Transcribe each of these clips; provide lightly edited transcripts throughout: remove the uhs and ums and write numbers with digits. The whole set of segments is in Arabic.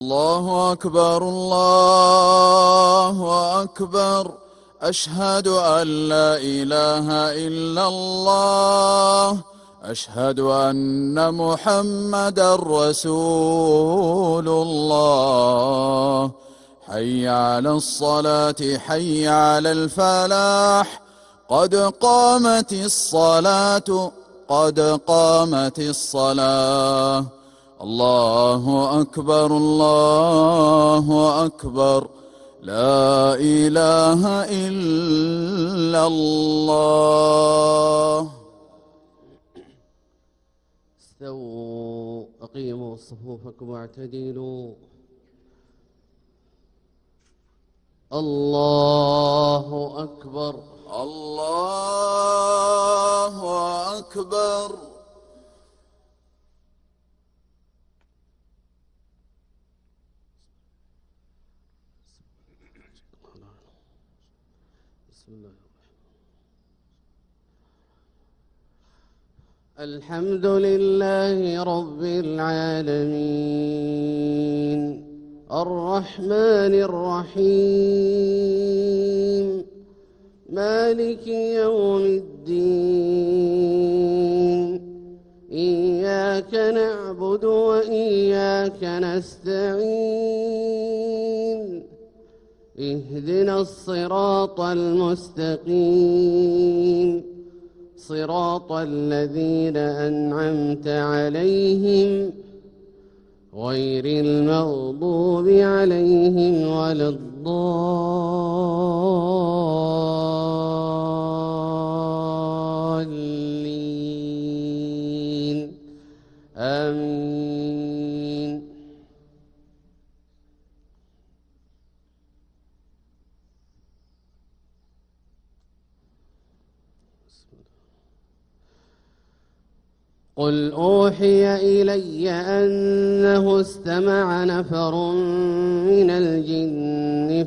الله أكبر الله أكبر. أشهد أن لا إله إلا الله. أشهد أن محمدا رسول الله. حي على الصلاة حي على الفلاح. قد قامت الصلاة قد قامت الصلاة. الله أكبر الله أكبر. لا إله إلا الله. استووا أقيموا صفوفكم واعتدلوا. الله أكبر الله أكبر. بسم الله الحمد لله رب العالمين الرحمن الرحيم مالك يوم الدين. إياك نعبد وإياك نستعين. اهدنا الصراط المستقيم صراط الذين أنعمت عليهم غير المغضوب عليهم ولا الضالين. آمين. قل أوحي إلي أنه استمع نفر من الجن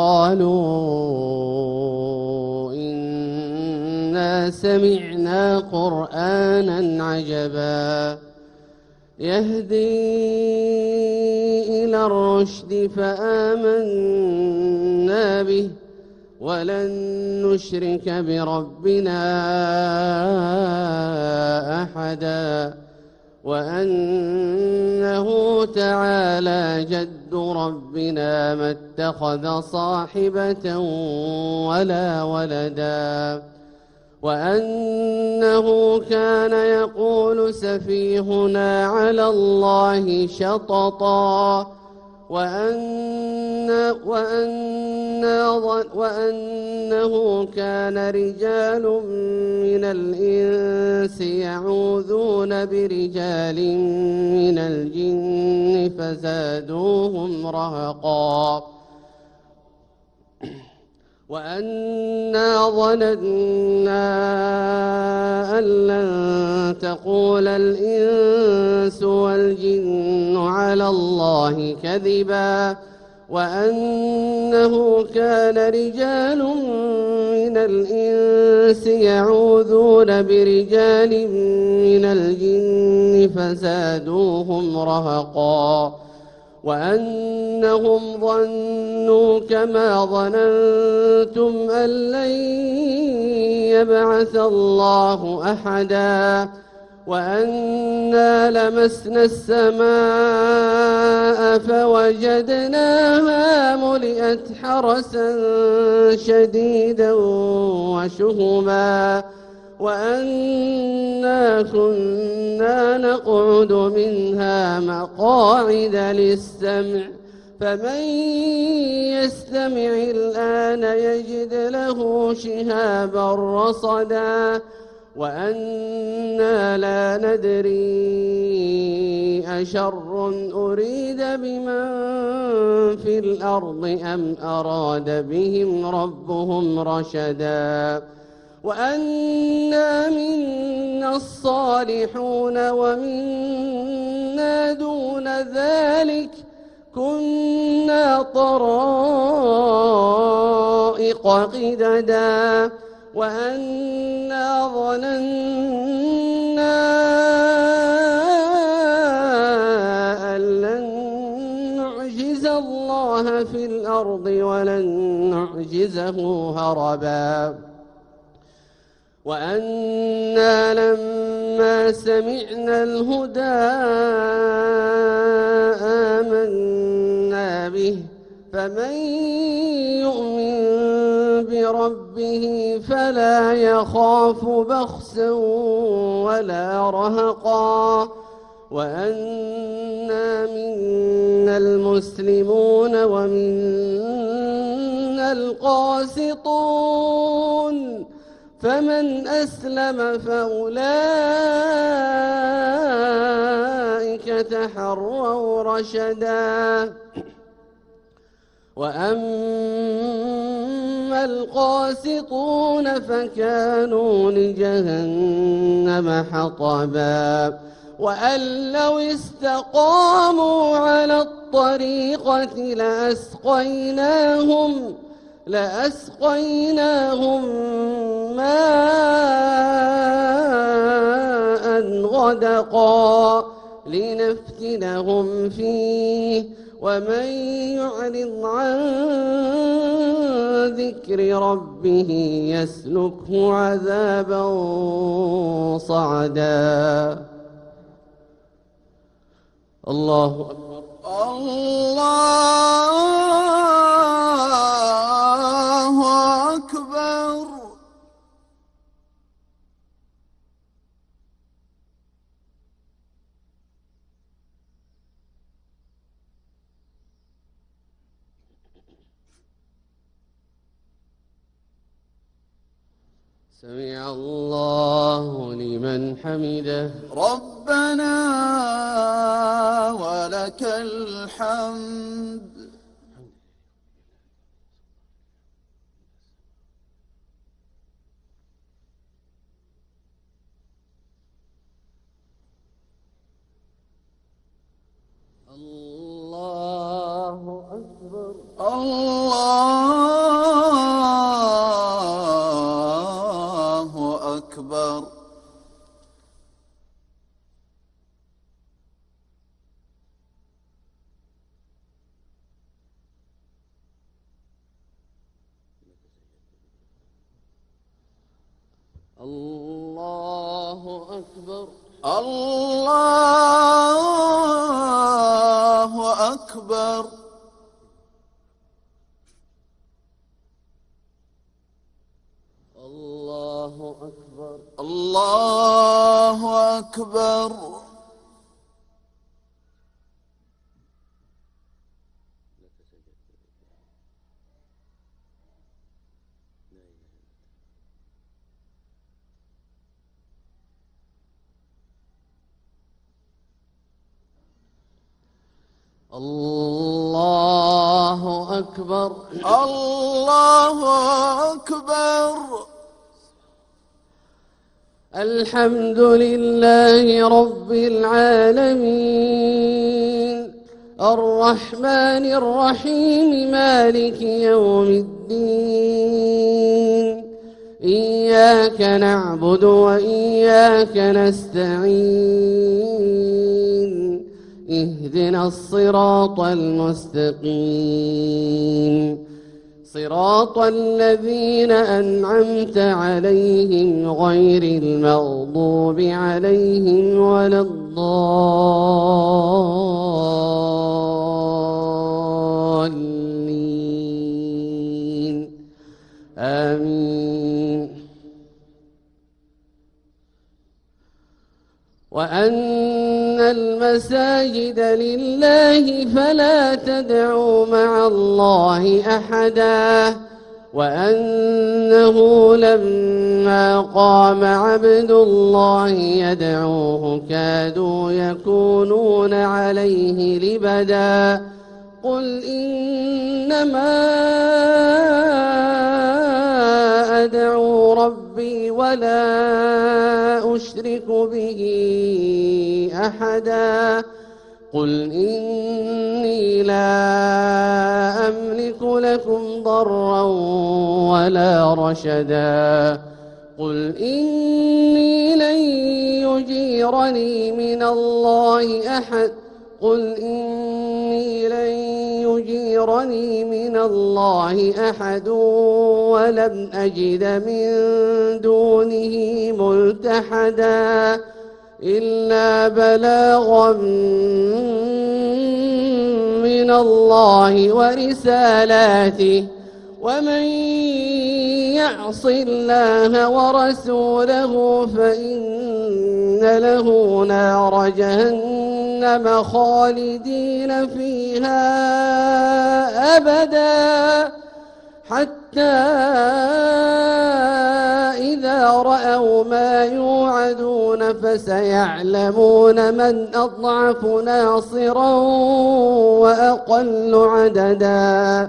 فقالوا إنا سمعنا قرآنا عجبا يهدي إلى الرشد فآمنا به ولن نشرك بربنا أحدا وأنه تعالى جد ربنا ما اتخذ صاحبة ولا ولدا وأنه كان يقول سفيهنا على الله شططا وأنه كان رجال من الإنس يعوذون برجال من الجن فزادوهم رهقا وأنا ظننا أن لن تقول الإنس والجن على الله كذبا وأنه كان رجال من الإنس يعوذون برجال من الجن فزادوهم رهقا وأنهم ظنوا كما ظننتم أن لن يبعث الله أحدا وأنا لمسنا السماء فوجدناها ملئت حرسا شديدا وشهبا وأنا كنا نقعد منها مقاعد للسمع فمن يستمع الآن يجد له شهابا رصدا وأنا لا ندري أشر أريد بمن في الأرض أم أراد بهم ربهم رشدا وأنا منا الصالحون ومنا دون ذلك كنا طرائق قددا وأنا ظننا أن لن نعجز الله في الأرض ولن نعجزه هربا وأنا لما سمعنا الهدى آمنا به فمن يؤمن بربه فلا يخاف بخسا ولا رهقا وأنا منا المسلمون ومنا القاسطون فمن أسلم فأولئك تحروا رشدا وأما القاسطون فكانوا لجهنم حطبا وأن لو استقاموا على الطريقة لأسقيناهم ماء غدقا لنفتنهم فيه ومن يعرض عن ذكر ربه يسلكه عذابا صعدا. الله أكبر. الله أكبر. سمع الله لمن حمده. ربنا ولك الحمد. الله أكبر. الله أكبر. الله أكبر. الله أكبر. الله أكبر. الله أكبر. الله أكبر. الله أكبر. الحمد لله رب العالمين الرحمن الرحيم مالك يوم الدين إياك نعبد وإياك نستعين اهدنا الصراط المستقيم صراط الذين أنعمت عليهم غير المغضوب عليهم ولا الضالين آمين. وأن المساجد لله فلا تدعوا مع الله أحدا وأنه لما قام عبد الله يدعوه كادوا يكونون عليه لبدا قل إنما أدعو ربي ولا أشرك به أحدا قل إني لا أملك لكم ضرا ولا رشدا قل إني لن يجيرني من الله أحد قل إني لن ينصرني من الله أحد ولم أجد من دونه ملتحدا إلا بلاغا من الله ورسالاته ومن يعص الله ورسوله فإن له نار جهنم خالدين فيها أبدا حتى إذا رأوا ما يوعدون فسيعلمون من أضعف ناصرا وأقل عددا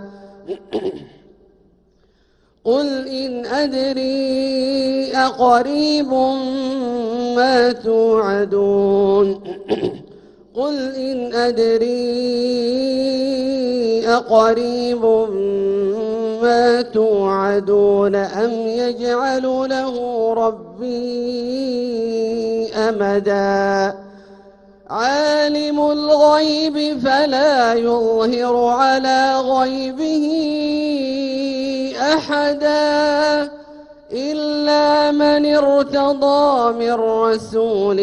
قل إن أدري أقريب ما توعدون قل إن أدري أقريب ما توعدون أم يجعل له ربي أمدا عالم الغيب فلا يظهر على غيبه أحدا إلا من ارتضى من رسول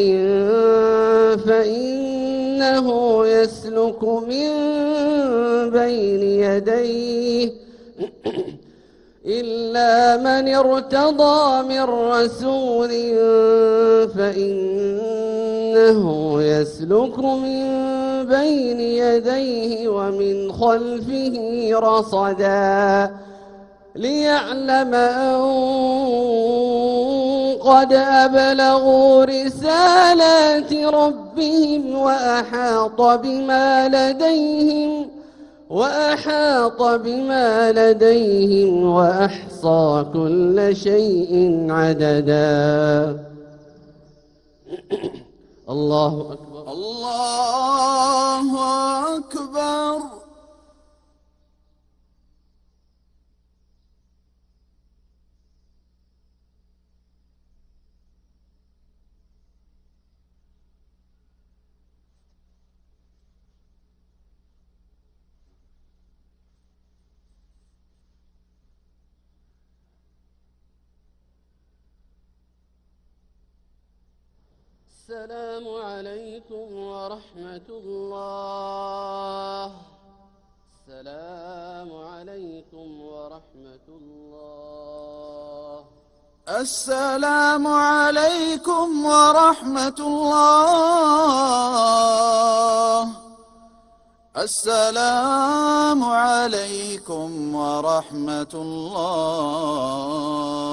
فإنه يسلك من بين يديه إلا من ارتضى من رسول فإنه يسلك من بين يديه ومن خلفه رصدا ليعلم أن قد أبلغوا رسالات ربهم وأحاط بما لديهم وأحصى كل شيء عددا الله أكبر الله أكبر السلام عليكم ورحمة الله السلام عليكم ورحمة الله السلام عليكم ورحمة الله السلام عليكم ورحمة الله